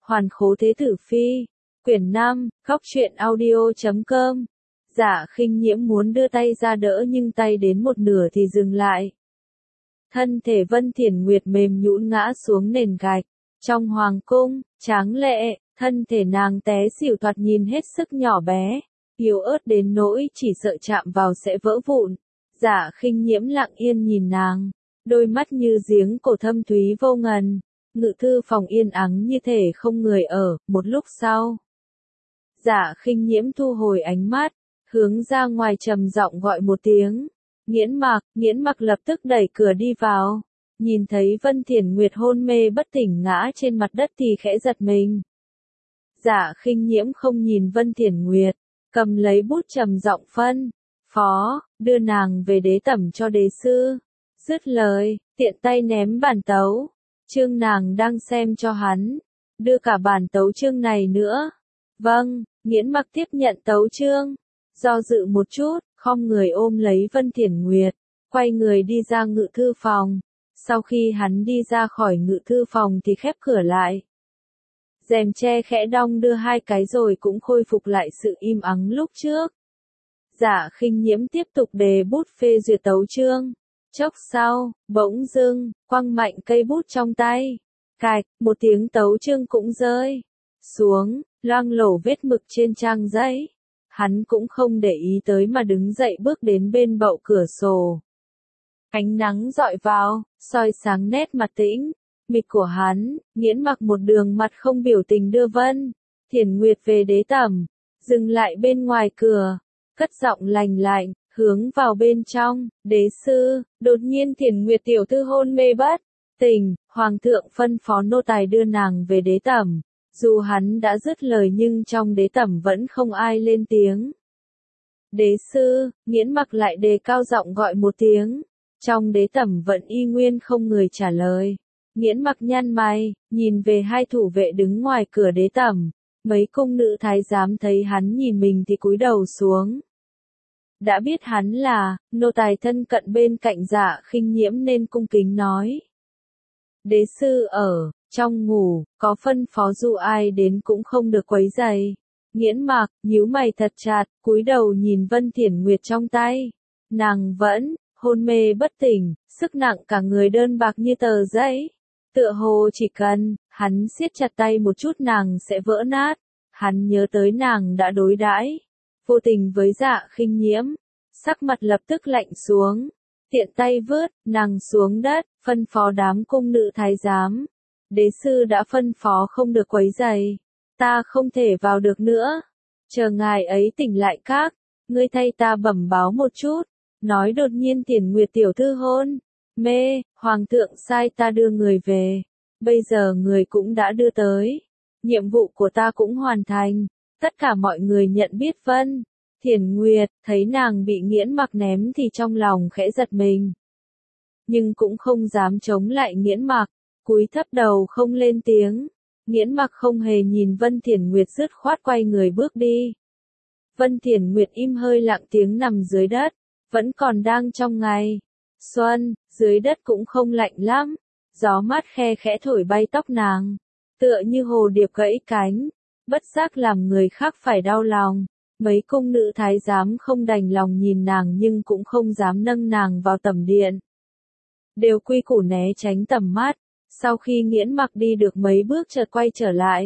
Hoàn Khố Thế Tử Phi, quyển 5, Góc truyện audio.com. Dạ Khinh Nhiễm muốn đưa tay ra đỡ nhưng tay đến một nửa thì dừng lại. Thân thể Vân Thiển Nguyệt mềm nhũn ngã xuống nền gạch. Trong hoàng cung, tráng lệ, thân thể nàng té xỉu thoạt nhìn hết sức nhỏ bé, yếu ớt đến nỗi chỉ sợ chạm vào sẽ vỡ vụn. Dạ Khinh Nhiễm lặng yên nhìn nàng, đôi mắt như giếng cổ thâm thúy vô ngần. Ngự thư phòng yên ắng như thể không người ở. Một lúc sau, Dạ Khinh Nhiễm thu hồi ánh mắt, hướng ra ngoài trầm giọng gọi một tiếng. Nghiễn Mặc lập tức đẩy cửa đi vào, nhìn thấy Vân Thiển Nguyệt hôn mê bất tỉnh ngã trên mặt đất thì khẽ giật mình. Dạ Khinh Nhiễm không nhìn Vân Thiển Nguyệt, cầm lấy bút trầm giọng phân phó, đưa nàng về đế tẩm cho đế sư. Dứt lời, tiện tay ném bản tấu chương nàng đang xem cho hắn, đưa cả bản tấu chương này nữa. Vâng. Nghiễn Mặc tiếp nhận tấu chương, do dự một chút, khom người ôm lấy Vân Thiển Nguyệt, quay người đi ra ngự thư phòng. Sau khi hắn đi ra khỏi ngự thư phòng thì khép cửa lại. Rèm tre khẽ đong đưa hai cái rồi cũng khôi phục lại sự im ắng lúc trước. Dạ Khinh Nhiễm tiếp tục đề bút phê duyệt tấu chương. Chốc sau, bỗng dưng, quăng mạnh cây bút trong tay. Cạch, một tiếng tấu chương cũng rơi xuống, loang lổ vết mực trên trang giấy. Hắn cũng không để ý tới mà đứng dậy bước đến bên bậu cửa sổ. Ánh nắng dọi vào, soi sáng nét mặt tĩnh mịch của hắn. Nghiễn Mặc một đường mặt không biểu tình đưa Vân Thiển Nguyệt về đế tẩm, dừng lại bên ngoài cửa, cất giọng lành lạnh, hướng vào bên trong. Đế sư, đột nhiên Thiển Nguyệt tiểu thư hôn mê bất tỉnh, hoàng thượng phân phó nô tài đưa nàng về đế tẩm. Dù hắn đã dứt lời nhưng trong đế tẩm vẫn không ai lên tiếng. Đế sư, Nghiễn Mặc lại đề cao giọng gọi một tiếng. Trong đế tẩm vẫn y nguyên không người trả lời. Nghiễn Mặc nhăn mày, nhìn về hai thủ vệ đứng ngoài cửa đế tẩm. Mấy cung nữ thái giám thấy hắn nhìn mình thì cúi đầu xuống. Đã biết hắn là nô tài thân cận bên cạnh Dạ Khinh Nhiễm nên cung kính nói. Đế sư ở trong ngủ, có phân phó dù ai đến cũng không được quấy rầy. Nghiễn Mặc nhíu mày thật chặt, cúi đầu nhìn Vân Thiển Nguyệt trong tay. Nàng vẫn hôn mê bất tỉnh, sức nặng cả người đơn bạc như tờ giấy. Tựa hồ chỉ cần hắn siết chặt tay một chút nàng sẽ vỡ nát. Hắn nhớ tới nàng đã đối đãi vô tình với Dạ Khinh Nhiễm, sắc mặt lập tức lạnh xuống, tiện tay vớt nàng xuống đất, phân phó đám cung nữ thái giám. Đế sư đã phân phó không được quấy rầy, ta không thể vào được nữa. Chờ ngài ấy tỉnh lại các, ngươi thay ta bẩm báo một chút, nói đột nhiên Thiển Nguyệt tiểu thư hôn mê, hoàng thượng sai ta đưa người về. Bây giờ người cũng đã đưa tới, nhiệm vụ của ta cũng hoàn thành. Tất cả mọi người nhận biết Vân Thiển Nguyệt, thấy nàng bị Nghiễn Mặc ném thì trong lòng khẽ giật mình. Nhưng cũng không dám chống lại Nghiễn Mặc, cúi thấp đầu không lên tiếng. Nghiễn Mặc không hề nhìn Vân Thiển Nguyệt dứt khoát quay người bước đi. Vân Thiển Nguyệt im hơi lặng tiếng nằm dưới đất, vẫn còn đang trong ngày xuân, dưới đất cũng không lạnh lắm. Gió mát khe khẽ thổi bay tóc nàng, tựa như hồ điệp gãy cánh, bất giác làm người khác phải đau lòng. Mấy cung nữ thái giám không đành lòng nhìn nàng nhưng cũng không dám nâng nàng vào tẩm điện. Đều quy củ né tránh tầm mắt. Sau khi Nghiễn Mặc đi được mấy bước chợt quay trở lại.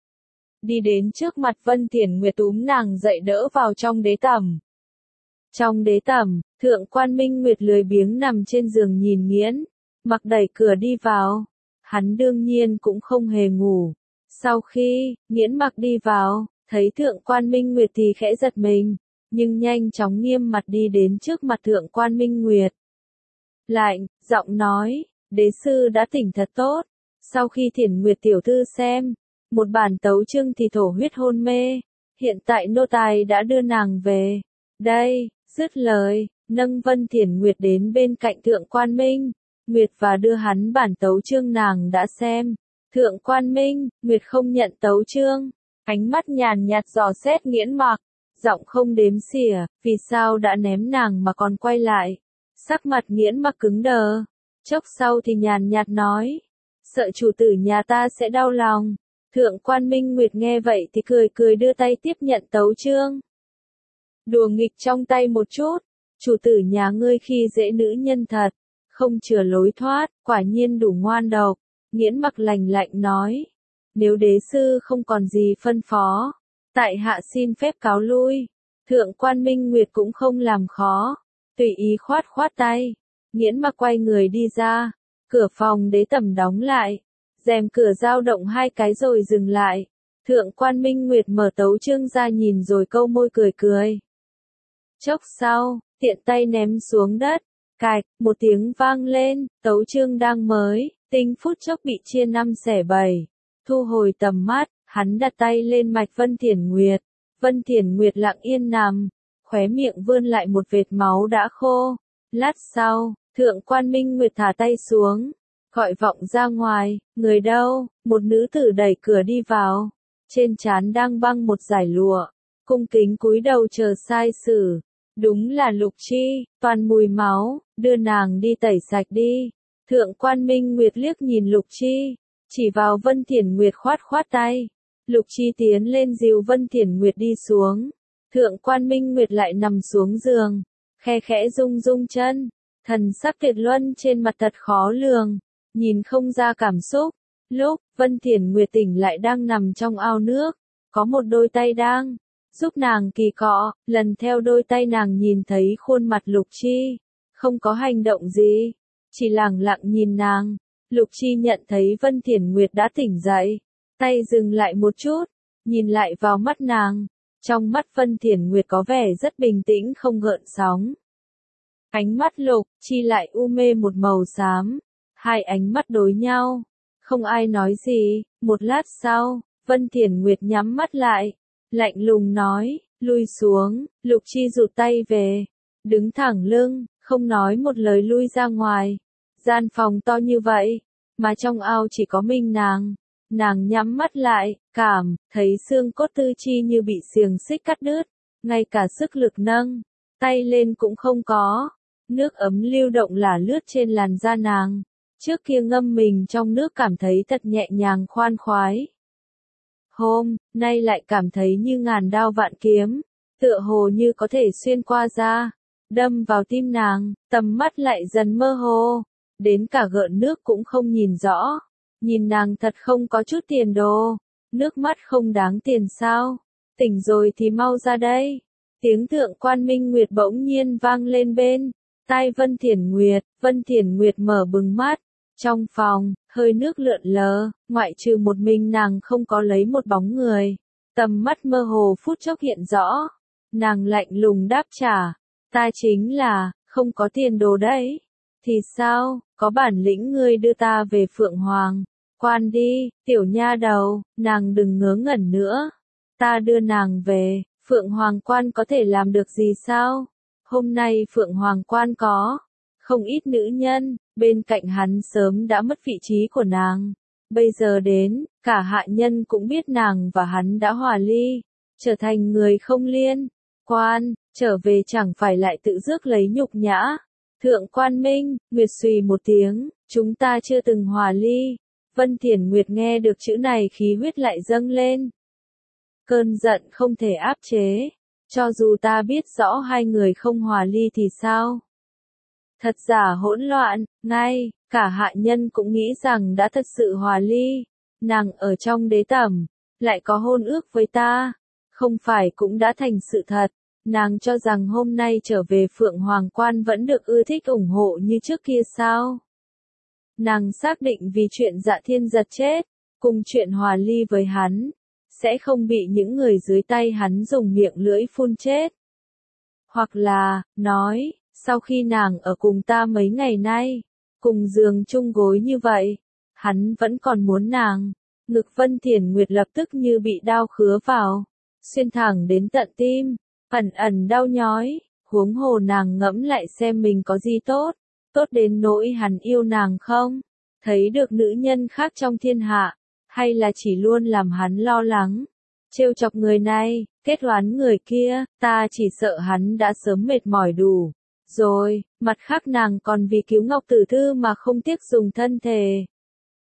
Đi đến trước mặt Vân Thiển Nguyệt túm nàng dậy đỡ vào trong đế tẩm. Trong đế tẩm, Thượng quan Minh Nguyệt lười biếng nằm trên giường nhìn Nghiễn Mặc đẩy cửa đi vào. Hắn đương nhiên cũng không hề ngủ. Sau khi Nghiễn Mặc đi vào, thấy Thượng quan Minh Nguyệt thì khẽ giật mình, nhưng nhanh chóng nghiêm mặt đi đến trước mặt Thượng quan Minh Nguyệt. Lạnh, giọng nói, đế sư đã tỉnh thật tốt. Sau khi Thiển Nguyệt tiểu thư xem một bản tấu chương thì thổ huyết hôn mê, hiện tại nô tài đã đưa nàng về. Đây, dứt lời, nâng Vân Thiển Nguyệt đến bên cạnh Thượng quan Minh Nguyệt và đưa hắn bản tấu chương nàng đã xem. Thượng quan Minh Nguyệt không nhận tấu chương, ánh mắt nhàn nhạt dò xét Nghiễn Mặc, giọng không đếm xỉa, vì sao đã ném nàng mà còn quay lại. Sắc mặt Nghiễn Mặc cứng đờ, chốc sau thì nhàn nhạt nói, sợ chủ tử nhà ta sẽ đau lòng. Thượng quan Minh Nguyệt nghe vậy thì cười cười đưa tay tiếp nhận tấu chương. Đùa nghịch trong tay một chút, chủ tử nhà ngươi khi dễ nữ nhân thật, không chừa lối thoát, quả nhiên đủ ngoan độc. Nghiễn Mặc lạnh lạnh nói, nếu đế sư không còn gì phân phó, tại hạ xin phép cáo lui. Thượng quan Minh Nguyệt cũng không làm khó, tùy ý khoát khoát tay. Nghiễn Mặc quay người đi ra, cửa phòng đế tẩm đóng lại, rèm cửa dao động hai cái rồi dừng lại. Thượng quan Minh Nguyệt mở tấu chương ra nhìn rồi câu môi cười cười. Chốc sau, tiện tay ném xuống đất, cạch, một tiếng vang lên, tấu chương đang mới, tinh phút chốc bị chia 5/7. Thu hồi tầm mắt, hắn đặt tay lên mạch Vân Thiển Nguyệt. Vân Thiển Nguyệt lặng yên nằm, khóe miệng vươn lại một vệt máu đã khô. Lát sau, Thượng quan Minh Nguyệt thả tay xuống, gọi vọng ra ngoài, người đâu? Một nữ tử đẩy cửa đi vào, trên trán đang băng một dải lụa, cung kính cúi đầu chờ sai sử. Đúng là Lục Chi, toàn mùi máu, đưa nàng đi tẩy sạch đi. Thượng quan Minh Nguyệt liếc nhìn Lục Chi, chỉ vào Vân Thiển Nguyệt khoát khoát tay. Lục Chi tiến lên dìu Vân Thiển Nguyệt đi xuống. Thượng quan Minh Nguyệt lại nằm xuống giường, khe khẽ rung rung chân, thần sắc tuyệt luân trên mặt thật khó lường, nhìn không ra cảm xúc. Lúc Vân Thiển Nguyệt tỉnh lại đang nằm trong ao nước, có một đôi tay đang giúp nàng kỳ cọ, lần theo đôi tay nàng nhìn thấy khuôn mặt Lục Chi, không có hành động gì, chỉ lẳng lặng nhìn nàng. Lục Chi nhận thấy Vân Thiển Nguyệt đã tỉnh dậy, tay dừng lại một chút, nhìn lại vào mắt nàng, trong mắt Vân Thiển Nguyệt có vẻ rất bình tĩnh không gợn sóng. Ánh mắt Lục Chi lại u mê một màu xám, hai ánh mắt đối nhau, không ai nói gì. Một lát sau, Vân Thiển Nguyệt nhắm mắt lại, lạnh lùng nói, lui xuống. Lục Chi rụt tay về, đứng thẳng lưng, không nói một lời lui ra ngoài. Gian phòng to như vậy, mà trong ao chỉ có mình nàng. Nàng nhắm mắt lại, cảm thấy xương cốt tư chi như bị xiềng xích cắt đứt, ngay cả sức lực nâng tay lên cũng không có. Nước ấm lưu động lả lướt trên làn da nàng, trước kia ngâm mình trong nước cảm thấy thật nhẹ nhàng khoan khoái. Hôm nay lại cảm thấy như ngàn đao vạn kiếm, tựa hồ như có thể xuyên qua da, đâm vào tim nàng, tầm mắt lại dần mơ hồ, đến cả gợn nước cũng không nhìn rõ. Nhìn nàng thật không có chút tiền đồ, nước mắt không đáng tiền sao? Tỉnh rồi thì mau ra đây. Tiếng Thượng quan Minh Nguyệt bỗng nhiên vang lên bên tai Vân Thiển Nguyệt. Vân Thiển Nguyệt mở bừng mắt, trong phòng hơi nước lượn lờ, ngoại trừ một mình nàng không có lấy một bóng người. Tầm mắt mơ hồ phút chốc hiện rõ, nàng lạnh lùng đáp trả, ta chính là không có tiền đồ đấy. Thì sao, có bản lĩnh ngươi đưa ta về Phượng Hoàng Quan đi, tiểu nha đầu, nàng đừng ngớ ngẩn nữa. Ta đưa nàng về, Phượng Hoàng Quan có thể làm được gì sao? Hôm nay Phượng Hoàng Quan có không ít nữ nhân, bên cạnh hắn sớm đã mất vị trí của nàng. Bây giờ đến, cả hạ nhân cũng biết nàng và hắn đã hòa ly, trở thành người không liên quan, trở về chẳng phải lại tự rước lấy nhục nhã. Thượng quan Minh Nguyệt xùy một tiếng, chúng ta chưa từng hòa ly. Vân Thiển Nguyệt nghe được chữ này khí huyết lại dâng lên. Cơn giận không thể áp chế, cho dù ta biết rõ hai người không hòa ly thì sao? Thật giả hỗn loạn, ngay, cả hạ nhân cũng nghĩ rằng đã thật sự hòa ly. Nàng ở trong đế tẩm, lại có hôn ước với ta, không phải cũng đã thành sự thật. Nàng cho rằng hôm nay trở về Phượng Hoàng Quan vẫn được ưa thích ủng hộ như trước kia sao? Nàng xác định vì chuyện Dạ Thiên Giật chết, cùng chuyện hòa ly với hắn, sẽ không bị những người dưới tay hắn dùng miệng lưỡi phun chết. Hoặc là, nói, sau khi nàng ở cùng ta mấy ngày nay, cùng giường chung gối như vậy, hắn vẫn còn muốn nàng. Ngực Vân Thiển Nguyệt lập tức như bị đao khứa vào, xuyên thẳng đến tận tim, ẩn ẩn đau nhói, huống hồ nàng ngẫm lại xem mình có gì tốt. Tốt đến nỗi hắn yêu nàng không? Thấy được nữ nhân khác trong thiên hạ, hay là chỉ luôn làm hắn lo lắng? Trêu chọc người này, kết oán người kia, ta chỉ sợ hắn đã sớm mệt mỏi đủ. Rồi, mặt khác nàng còn vì cứu Ngọc Tử Thư mà không tiếc dùng thân thể.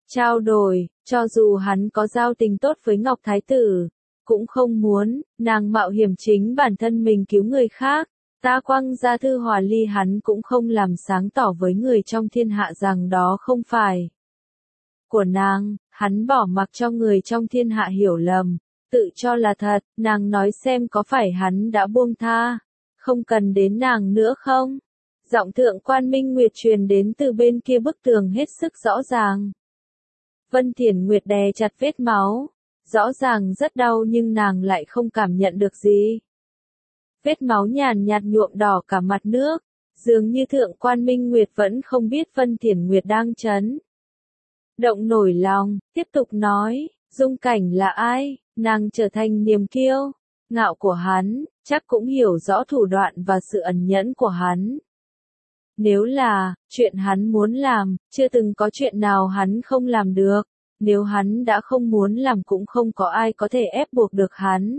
trao đổi, cho dù hắn có giao tình tốt với Ngọc Thái Tử, cũng không muốn, nàng mạo hiểm chính bản thân mình cứu người khác. Ta quăng ra thư hòa ly hắn cũng không làm sáng tỏ với người trong thiên hạ rằng đó không phải của nàng, hắn bỏ mặc cho người trong thiên hạ hiểu lầm, tự cho là thật, nàng nói xem có phải hắn đã buông tha, không cần đến nàng nữa không? Giọng Thượng quan Minh Nguyệt truyền đến từ bên kia bức tường hết sức rõ ràng. Vân Thiển Nguyệt đè chặt vết máu, rõ ràng rất đau nhưng nàng lại không cảm nhận được gì. Vết máu nhàn nhạt nhuộm đỏ cả mặt nước, dường như Thượng quan Minh Nguyệt vẫn không biết Vân Thiển Nguyệt đang chấn động nổi lòng, tiếp tục nói, Dung Cảnh là ai, nàng trở thành niềm kiêu ngạo của hắn, chắc cũng hiểu rõ thủ đoạn và sự ẩn nhẫn của hắn. Nếu là chuyện hắn muốn làm, chưa từng có chuyện nào hắn không làm được, nếu hắn đã không muốn làm cũng không có ai có thể ép buộc được hắn.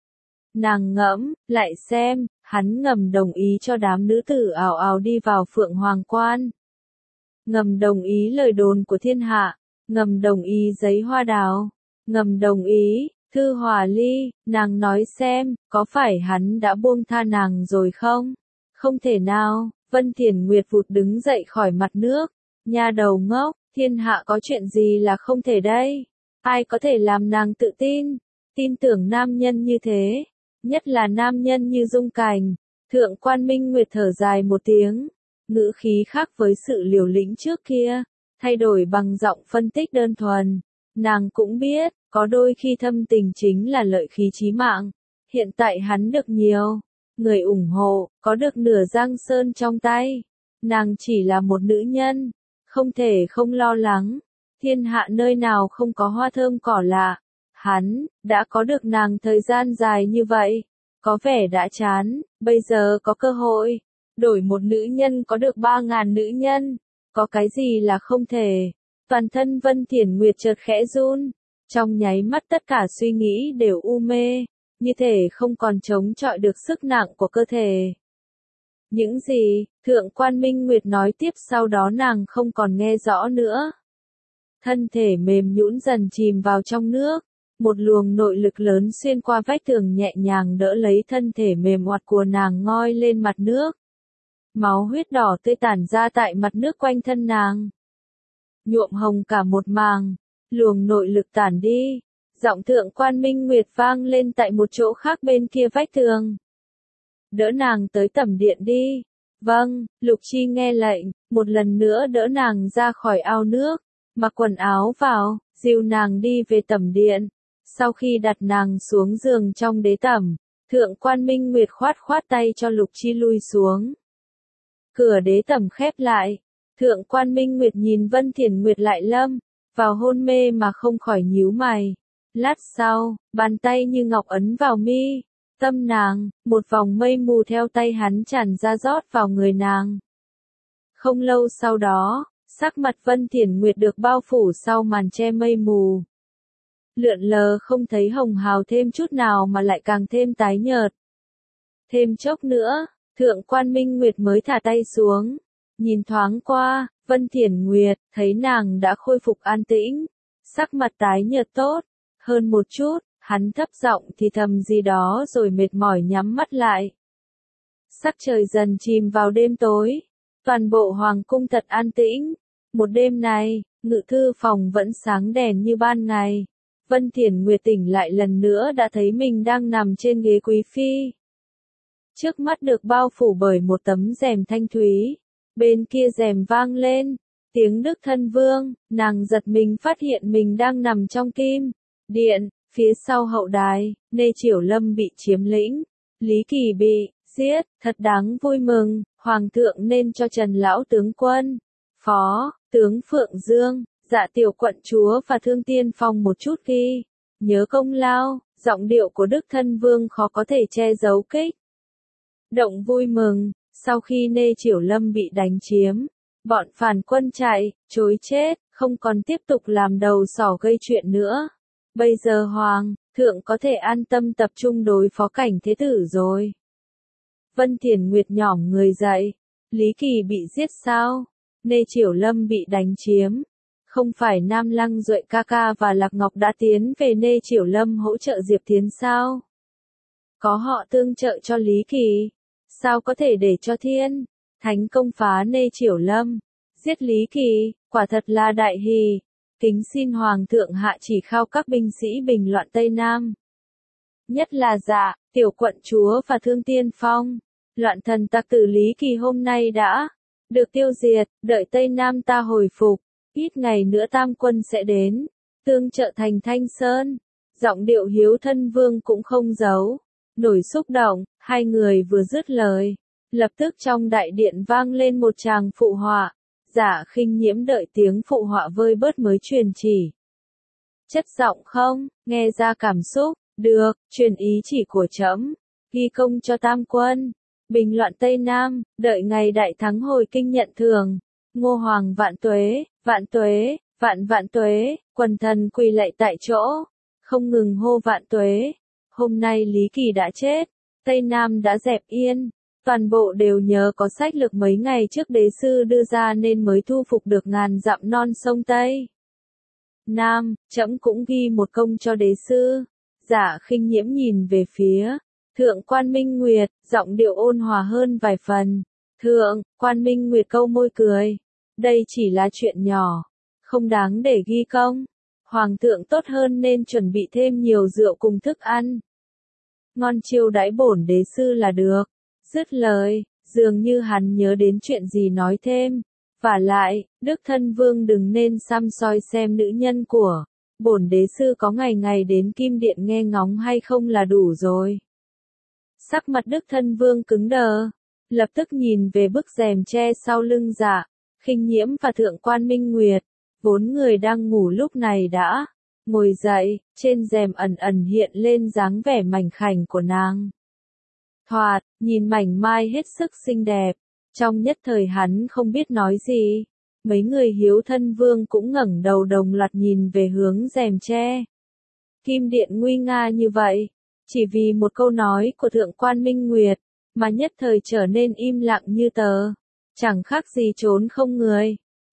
Nàng ngẫm, lại xem, hắn ngầm đồng ý cho đám nữ tử ào ào đi vào Phượng Hoàng Quan. Ngầm đồng ý lời đồn của thiên hạ, ngầm đồng ý giấy hoa đào, ngầm đồng ý, thư hòa ly, nàng nói xem, có phải hắn đã buông tha nàng rồi không? Không thể nào, Vân Thiển Nguyệt vụt đứng dậy khỏi mặt nước, nha đầu ngốc, thiên hạ có chuyện gì là không thể đây? Ai có thể làm nàng tự tin tưởng nam nhân như thế, nhất là nam nhân như Dung Cảnh. Thượng quan Minh Nguyệt thở dài một tiếng, ngữ khí khác với sự liều lĩnh trước kia, thay đổi bằng giọng phân tích đơn thuần. Nàng cũng biết, có đôi khi thâm tình chính là lợi khí chí mạng. Hiện tại hắn được nhiều người ủng hộ, có được nửa Giang Sơn trong tay. Nàng chỉ là một nữ nhân, không thể không lo lắng. Thiên hạ nơi nào không có hoa thơm cỏ lạ. Hắn đã có được nàng thời gian dài như vậy, có vẻ đã chán, bây giờ có cơ hội đổi một nữ nhân có được 3.000 nữ nhân, có cái gì là không thể. Toàn thân Vân Thiển Nguyệt chợt khẽ run, trong nháy mắt tất cả suy nghĩ đều u mê, như thể không còn chống chọi được sức nặng của cơ thể. Những gì, Thượng quan Minh Nguyệt nói tiếp sau đó nàng không còn nghe rõ nữa. Thân thể mềm nhũn dần chìm vào trong nước, một luồng nội lực lớn xuyên qua vách tường nhẹ nhàng đỡ lấy thân thể mềm oặt của nàng ngoi lên mặt nước. Máu huyết đỏ tươi tản ra tại mặt nước quanh thân nàng, nhuộm hồng cả một màng, luồng nội lực tản đi, giọng Thượng quan Minh Nguyệt vang lên tại một chỗ khác bên kia vách tường. Đỡ nàng tới tẩm điện đi. Vâng, Lục Chi nghe lệnh, một lần nữa đỡ nàng ra khỏi ao nước, mặc quần áo vào, dìu nàng đi về tẩm điện. Sau khi đặt nàng xuống giường trong đế tẩm, Thượng quan Minh Nguyệt khoát khoát tay cho Lục Chi lui xuống. Cửa đế tẩm khép lại, Thượng quan Minh Nguyệt nhìn Vân Thiển Nguyệt lại lâm vào hôn mê mà không khỏi nhíu mày. Lát sau, bàn tay như ngọc ấn vào mi tâm nàng, một vòng mây mù theo tay hắn tràn ra rót vào người nàng. Không lâu sau đó, sắc mặt Vân Thiển Nguyệt được bao phủ sau màn che mây mù. Lượn lờ không thấy hồng hào thêm chút nào mà lại càng thêm tái nhợt. Thêm chốc nữa, Thượng quan Minh Nguyệt mới thả tay xuống. Nhìn thoáng qua, Vân Thiển Nguyệt, thấy nàng đã khôi phục an tĩnh. Sắc mặt tái nhợt tốt hơn một chút, hắn thấp giọng thì thầm gì đó rồi mệt mỏi nhắm mắt lại. Sắc trời dần chìm vào đêm tối. Toàn bộ hoàng cung thật an tĩnh. Một đêm này, ngự thư phòng vẫn sáng đèn như ban ngày. Vân Thiển Nguyệt tỉnh lại lần nữa đã thấy mình đang nằm trên ghế quý phi. Trước mắt được bao phủ bởi một tấm rèm thanh thúy. Bên kia rèm vang lên tiếng Đức Thân Vương, nàng giật mình phát hiện mình đang nằm trong kim điện. Phía sau hậu đài, Nê Chiểu Lâm bị chiếm lĩnh, Lý Kỳ bị giết, thật đáng vui mừng. Hoàng thượng nên cho Trần lão tướng quân, Phó tướng Phượng Dương, Dạ tiểu quận chúa và Thương Tiên Phong một chút ghi nhớ công lao. Giọng điệu của Đức Thân Vương khó có thể che giấu kích động vui mừng. Sau khi Nê Chiểu Lâm bị đánh chiếm, bọn phản quân chạy trối chết, không còn tiếp tục làm đầu sỏ gây chuyện nữa. Bây giờ Hoàng thượng có thể an tâm tập trung đối phó Cảnh Thế Tử rồi. Vân Thiển Nguyệt nhỏm người dậy. Lý Kỳ bị giết sao? Nê Chiểu Lâm bị đánh chiếm. Không phải Nam Lăng Duệ ca ca và Lạc Ngọc đã tiến về Nê Chiểu Lâm hỗ trợ Diệp Thiến sao? Có họ tương trợ cho Lý Kỳ, sao có thể để cho Thiên Thánh công phá Nê Chiểu Lâm, giết Lý Kỳ, quả thật là đại hỷ. Kính xin Hoàng thượng hạ chỉ khao các binh sĩ bình loạn Tây Nam. Nhất là Dạ, tiểu quận chúa và Thương Tiên Phong. Loạn thần tặc tử Lý Kỳ hôm nay đã được tiêu diệt, đợi Tây Nam ta hồi phục. Ít ngày nữa tam quân sẽ đến, tương trợ thành Thanh Sơn. Giọng điệu Hiếu Thân Vương cũng không giấu nổi xúc động, hai người vừa dứt lời. Lập tức trong đại điện vang lên một tràng phụ họa. Dạ Khinh Nhiễm đợi tiếng phụ họa vơi bớt mới truyền chỉ. Chất giọng không, nghe ra cảm xúc, được, truyền ý chỉ của trẫm, ghi công cho tam quân, bình loạn Tây Nam, đợi ngày đại thắng hồi kinh nhận thưởng. Ngô Hoàng vạn tuế, vạn tuế, vạn vạn tuế, quần thần quỳ lạy tại chỗ, không ngừng hô vạn tuế. Hôm nay Lý Kỳ đã chết, Tây Nam đã dẹp yên. Toàn bộ đều nhờ có sách lược mấy ngày trước đế sư đưa ra nên mới thu phục được ngàn dặm non sông Tây Nam, trẫm cũng ghi một công cho đế sư. Dạ Khinh Nhiễm nhìn về phía Thượng quan Minh Nguyệt, giọng điệu ôn hòa hơn vài phần. Thượng quan Minh Nguyệt câu môi cười. Đây chỉ là chuyện nhỏ, không đáng để ghi công. Hoàng thượng tốt hơn nên chuẩn bị thêm nhiều rượu cùng thức ăn. Ngon chiêu đãi bổn đế sư là được. Dứt lời, dường như hắn nhớ đến chuyện gì nói thêm. Vả lại, Đức Thân Vương đừng nên săm soi xem nữ nhân của bổn đế sư có ngày ngày đến Kim Điện nghe ngóng hay không là đủ rồi. Sắc mặt Đức Thân Vương cứng đờ, lập tức nhìn về bức rèm che sau lưng Dạ Khinh Nhiễm và Thượng quan Minh Nguyệt. Vốn người đang ngủ lúc này đã ngồi dậy, trên rèm ẩn ẩn hiện lên dáng vẻ mảnh khảnh của nàng. Thoạt, nhìn mảnh mai hết sức xinh đẹp. Trong nhất thời hắn không biết nói gì. Mấy người Hiếu Thân Vương cũng ngẩng đầu đồng loạt nhìn về hướng rèm tre. Kim Điện nguy nga như vậy, chỉ vì một câu nói của Thượng quan Minh Nguyệt, mà nhất thời trở nên im lặng như tờ. Chẳng khác gì trốn không người.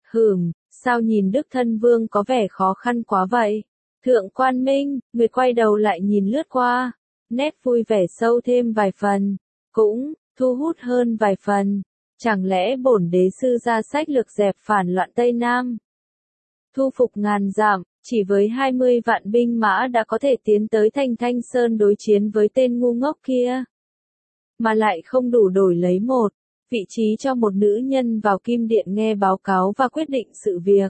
Sao nhìn Đức Thân Vương có vẻ khó khăn quá vậy? Thượng quan Minh, người quay đầu lại nhìn lướt qua. Nét vui vẻ sâu thêm vài phần, cũng thu hút hơn vài phần. Chẳng lẽ bổn đế sư ra sách lược dẹp phản loạn Tây Nam? Thu phục ngàn dặm, chỉ với 20 vạn binh mã đã có thể tiến tới thành Thanh Sơn đối chiến với tên ngu ngốc kia. Mà lại không đủ đổi lấy một vị trí cho một nữ nhân vào Kim Điện nghe báo cáo và quyết định sự việc.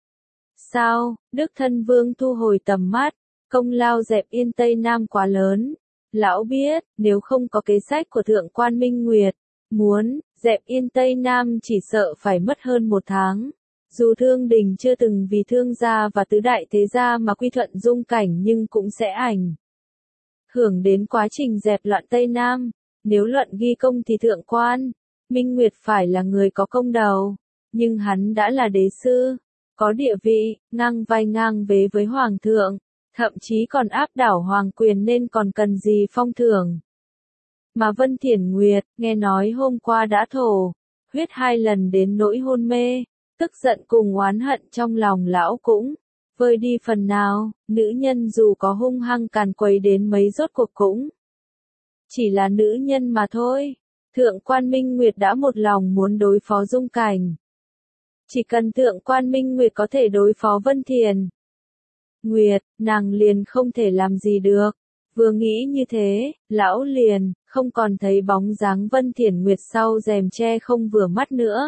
Sao, Đức Thân Vương thu hồi tầm mắt, công lao dẹp yên Tây Nam quá lớn. Lão biết, nếu không có kế sách của Thượng quan Minh Nguyệt, muốn dẹp yên Tây Nam chỉ sợ phải mất hơn 1 tháng. Dù Thương Đình chưa từng vì Thương gia và tứ đại thế gia mà quy thuận dung cảnh nhưng cũng sẽ ảnh hưởng đến quá trình dẹp loạn Tây Nam. Nếu luận ghi công thì Thượng quan Minh Nguyệt phải là người có công đầu, nhưng hắn đã là đế sư, có địa vị, ngang vai ngang vế với Hoàng thượng, thậm chí còn áp đảo hoàng quyền nên còn cần gì phong thưởng. Mà Vân Thiển Nguyệt, nghe nói hôm qua đã thổ huyết 2 lần đến nỗi hôn mê, tức giận cùng oán hận trong lòng lão cũng vơi đi phần nào. Nữ nhân dù có hung hăng càn quấy đến mấy rốt cuộc cũng chỉ là nữ nhân mà thôi. Thượng quan Minh Nguyệt đã một lòng muốn đối phó dung cảnh. Chỉ cần Thượng quan Minh Nguyệt có thể đối phó Vân Thiển Nguyệt, nàng liền không thể làm gì được. Vừa nghĩ như thế, lão liền không còn thấy bóng dáng Vân Thiển Nguyệt sau rèm tre không vừa mắt nữa.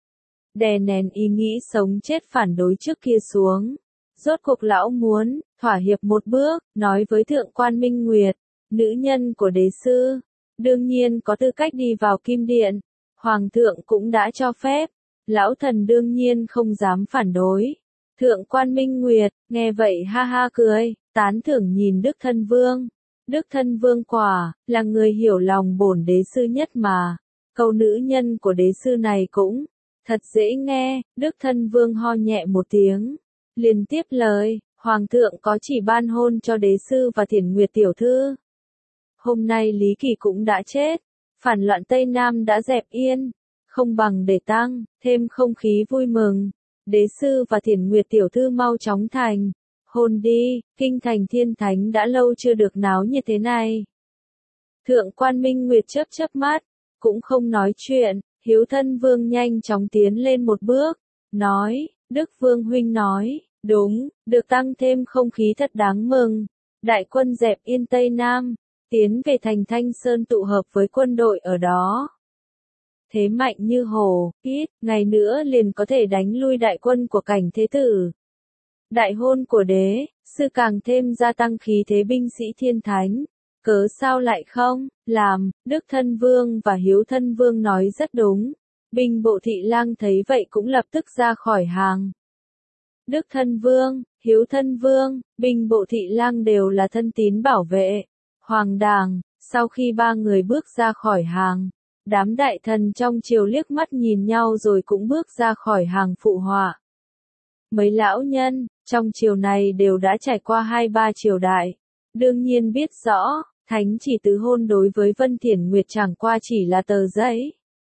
Đè nén ý nghĩ sống chết phản đối trước kia xuống. Rốt cuộc lão muốn thỏa hiệp một bước, nói với Thượng quan Minh Nguyệt, nữ nhân của đế sư, đương nhiên có tư cách đi vào Kim Điện. Hoàng thượng cũng đã cho phép, lão thần đương nhiên không dám phản đối. Thượng quan Minh Nguyệt, nghe vậy ha ha cười, tán thưởng nhìn Đức Thân Vương. Đức Thân Vương quả là người hiểu lòng bổn đế sư nhất mà. Câu nữ nhân của đế sư này cũng thật dễ nghe. Đức Thân Vương ho nhẹ một tiếng, liền tiếp lời, Hoàng thượng có chỉ ban hôn cho đế sư và Thiển Nguyệt tiểu thư. Hôm nay Lý Kỳ cũng đã chết, phản loạn Tây Nam đã dẹp yên, không bằng để tăng thêm không khí vui mừng. Đế sư và Thiển Nguyệt tiểu thư mau chóng thành hôn đi, kinh thành thiên thánh đã lâu chưa được náo như thế này. Thượng quan Minh Nguyệt chớp chớp mắt, cũng không nói chuyện, Hiếu Thân Vương nhanh chóng tiến lên một bước, nói, Đức Vương huynh nói, đúng, được tăng thêm không khí thật đáng mừng. Đại quân dẹp yên Tây Nam, tiến về thành Thanh Sơn tụ hợp với quân đội ở đó. Thế mạnh như hổ, ít ngày nữa liền có thể đánh lui đại quân của Cảnh Thế Tử. Đại hôn của đế sư càng thêm gia tăng khí thế binh sĩ thiên thánh. Cớ sao lại không làm? Đức Thân Vương và Hiếu Thân Vương nói rất đúng. Binh bộ thị lang thấy vậy cũng lập tức ra khỏi hàng. Đức Thân Vương, Hiếu Thân Vương, binh bộ thị lang đều là thân tín bảo vệ hoàng đàng. Sau khi ba người bước ra khỏi hàng, đám đại thần trong triều liếc mắt nhìn nhau rồi cũng bước ra khỏi hàng phụ họa. Mấy lão nhân trong triều này đều đã trải qua 2-3 triều đại, đương nhiên biết rõ, thánh chỉ tứ hôn đối với Vân Thiển Nguyệt chẳng qua chỉ là tờ giấy.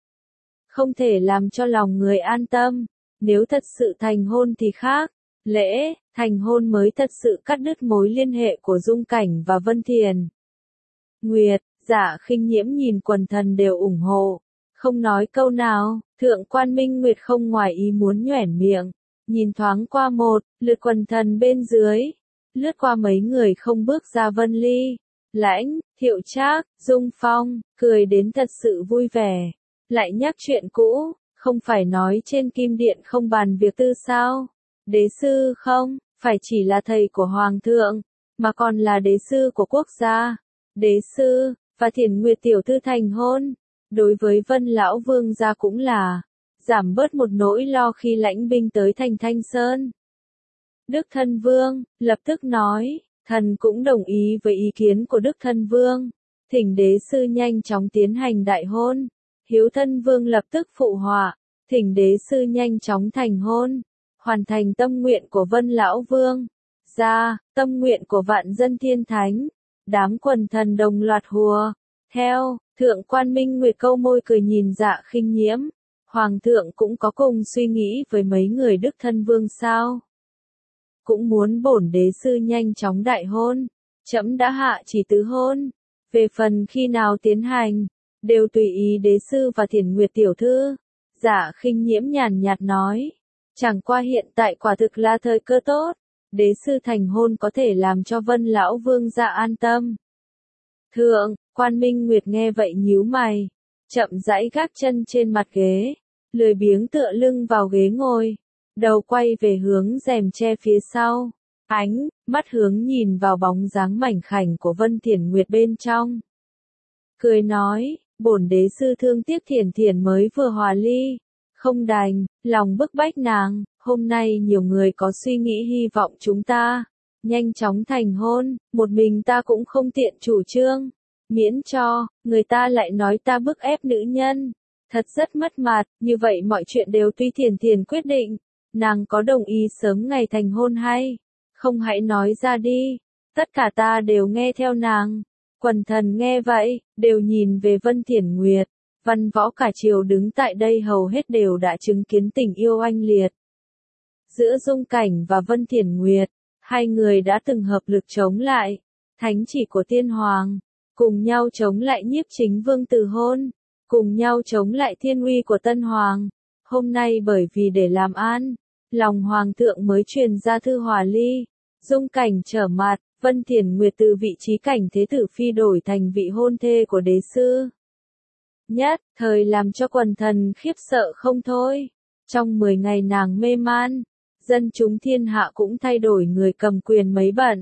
Không thể làm cho lòng người an tâm, nếu thật sự thành hôn thì khác, lễ thành hôn mới thật sự cắt đứt mối liên hệ của Dung Cảnh và Vân Thiển Nguyệt. Dạ Khinh Nhiễm nhìn quần thần đều ủng hộ, không nói câu nào. Thượng quan Minh Nguyệt không ngoài ý muốn nhoẻn miệng, nhìn thoáng qua một lượt quần thần bên dưới, lướt qua mấy người không bước ra Vân Ly, Lãnh, Thiệu Trác, Dung Phong, cười đến thật sự vui vẻ. Lại nhắc chuyện cũ, không phải nói trên kim điện không bàn việc tư sao? Đế sư không, phải chỉ là thầy của hoàng thượng, mà còn là đế sư của quốc gia. Đế sư và Thiển Nguyệt tiểu thư thành hôn, đối với Vân lão vương gia cũng là giảm bớt một nỗi lo khi lãnh binh tới thành Thanh Sơn. Đức Thân Vương lập tức nói, thần cũng đồng ý với ý kiến của Đức Thân Vương, thỉnh đế sư nhanh chóng tiến hành đại hôn. Hiếu Thân Vương lập tức phụ họa, thỉnh đế sư nhanh chóng thành hôn, hoàn thành tâm nguyện của Vân lão vương gia, tâm nguyện của vạn dân thiên thánh. Đám quần thần đồng loạt hùa theo. Thượng quan Minh Nguyệt câu môi cười nhìn Dạ Khinh Nhiễm. Hoàng thượng cũng có cùng suy nghĩ với mấy người Đức Thân Vương sao? Cũng muốn bổn đế sư nhanh chóng đại hôn. Trẫm đã hạ chỉ tứ hôn. Về phần khi nào tiến hành, đều tùy ý đế sư và Thiển Nguyệt tiểu thư. Dạ Khinh Nhiễm nhàn nhạt nói. Chẳng qua hiện tại quả thực là thời cơ tốt. Đế sư thành hôn có thể làm cho Vân lão vương gia an tâm. Thượng quan Minh Nguyệt nghe vậy nhíu mày, chậm rãi gác chân trên mặt ghế, lười biếng tựa lưng vào ghế ngồi, đầu quay về hướng rèm che phía sau, ánh mắt hướng nhìn vào bóng dáng mảnh khảnh của Vân Thiển Nguyệt bên trong. Cười nói, bổn đế sư thương tiếc Thiển Thiển mới vừa hòa ly, không đành lòng bức bách nàng. Hôm nay nhiều người có suy nghĩ hy vọng chúng ta nhanh chóng thành hôn, một mình ta cũng không tiện chủ trương, miễn cho người ta lại nói ta bức ép nữ nhân, thật rất mất mặt. Như vậy mọi chuyện đều tùy Thiển Thiển quyết định. Nàng có đồng ý sớm ngày thành hôn hay không hãy nói ra đi, tất cả ta đều nghe theo nàng. Quần thần nghe vậy, đều nhìn về Vân Thiển Nguyệt. Văn võ cả triều đứng tại đây hầu hết đều đã chứng kiến tình yêu oanh liệt giữa Dung Cảnh và Vân Thiển Nguyệt. Hai người đã từng hợp lực chống lại thánh chỉ của Tiên Hoàng, cùng nhau chống lại Nhiếp Chính Vương từ hôn, cùng nhau chống lại thiên uy của Tân Hoàng. Hôm nay bởi vì để làm an lòng Hoàng thượng mới truyền ra thư hòa ly. Dung Cảnh trở mặt, Vân Thiển Nguyệt từ vị trí Cảnh Thế Tử phi đổi thành vị hôn thê của đế sư. Nhất thời làm cho quần thần khiếp sợ không thôi. Trong 10 ngày nàng mê man, dân chúng thiên hạ cũng thay đổi người cầm quyền mấy bận.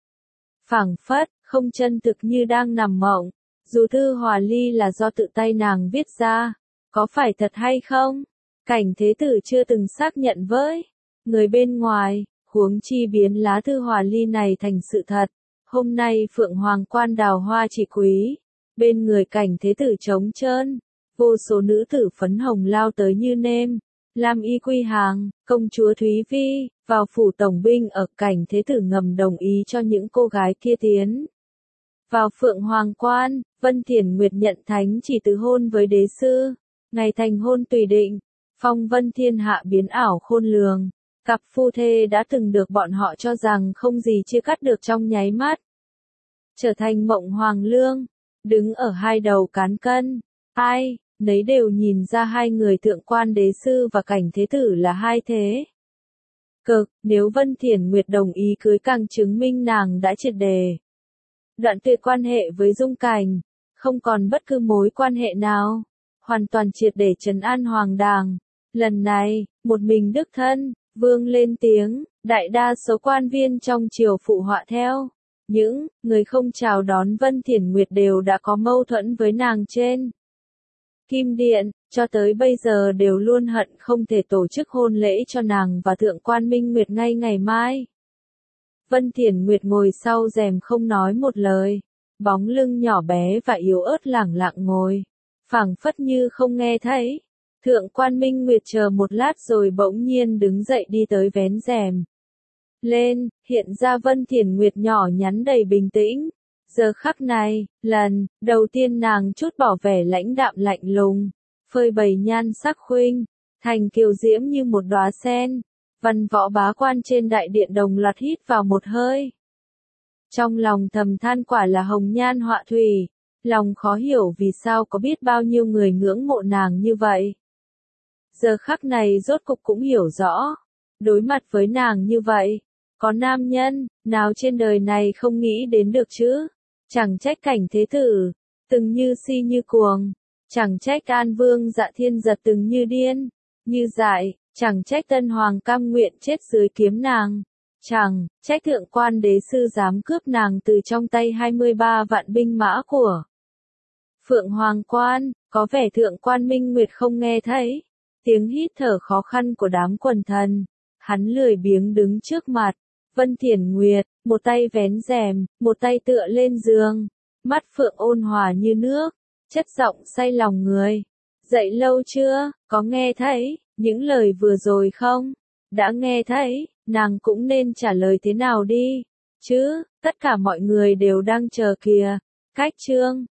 Phảng phất, không chân thực như đang nằm mộng. Dù thư hòa ly là do tự tay nàng viết ra, có phải thật hay không? Cảnh Thế Tử chưa từng xác nhận với người bên ngoài, huống chi biến lá thư hòa ly này thành sự thật. Hôm nay Phượng Hoàng quan đào hoa chỉ quý, bên người Cảnh Thế Tử trống trơn, vô số nữ tử phấn hồng lao tới như nêm. Lam Y quy hàng, công chúa Thúy Vi, vào phủ tổng binh ở Cảnh Thế Tử ngầm đồng ý cho những cô gái kia tiến vào Phượng Hoàng quan. Vân Thiển Nguyệt nhận thánh chỉ tứ hôn với đế sư, ngày thành hôn tùy định, phong vân thiên hạ biến ảo khôn lường. Cặp phu thê đã từng được bọn họ cho rằng không gì chia cắt được trong nháy mắt. Trở thành mộng hoàng lương, đứng ở hai đầu cán cân, ai nấy đều nhìn ra hai người Thượng Quan Đế Sư và Cảnh Thế Tử là hai thế. Cực, nếu Vân Thiển Nguyệt đồng ý cưới càng chứng minh nàng đã triệt đề đoạn tuyệt quan hệ với Dung Cảnh, không còn bất cứ mối quan hệ nào, hoàn toàn triệt để trấn an hoàng đàng. Lần này, một mình đích thân, vương lên tiếng, đại đa số quan viên trong triều phụ họa theo. Những người không chào đón Vân Thiển Nguyệt đều đã có mâu thuẫn với nàng trên Kim Điện, cho tới bây giờ đều luôn hận không thể tổ chức hôn lễ cho nàng và Thượng Quan Minh Nguyệt ngay ngày mai. Vân Thiển Nguyệt ngồi sau rèm không nói một lời, bóng lưng nhỏ bé và yếu ớt lẳng lặng ngồi, phảng phất như không nghe thấy. Thượng Quan Minh Nguyệt chờ một lát rồi bỗng nhiên đứng dậy đi tới vén rèm lên, hiện ra Vân Thiển Nguyệt nhỏ nhắn đầy bình tĩnh. Giờ khắc này, lần đầu tiên nàng chút bỏ vẻ lãnh đạm lạnh lùng, phơi bày nhan sắc khuynh thành kiều diễm như một đóa sen. Văn võ bá quan trên đại điện đồng loạt hít vào một hơi. Trong lòng thầm than quả là hồng nhan họa thủy, lòng khó hiểu vì sao có biết bao nhiêu người ngưỡng mộ nàng như vậy. Giờ khắc này rốt cục cũng hiểu rõ, đối mặt với nàng như vậy, có nam nhân nào trên đời này không nghĩ đến được chứ? Chẳng trách Cảnh Thế Tử từng như si như cuồng, chẳng trách An Vương Dạ Thiên Giật từng như điên, như dại, chẳng trách Tân Hoàng cam nguyện chết dưới kiếm nàng, chẳng trách Thượng Quan Đế Sư dám cướp nàng từ trong tay 23 vạn binh mã của Phượng Hoàng Quan. Có vẻ Thượng Quan Minh Nguyệt không nghe thấy tiếng hít thở khó khăn của đám quần thần. Hắn lười biếng đứng trước mặt Vân Thiển Nguyệt, một tay vén rèm, một tay tựa lên giường, mắt phượng ôn hòa như nước, chất giọng say lòng người. Dậy lâu chưa, có nghe thấy những lời vừa rồi không? Đã nghe thấy, nàng cũng nên trả lời thế nào đi, chứ, tất cả mọi người đều đang chờ kìa. Cách chương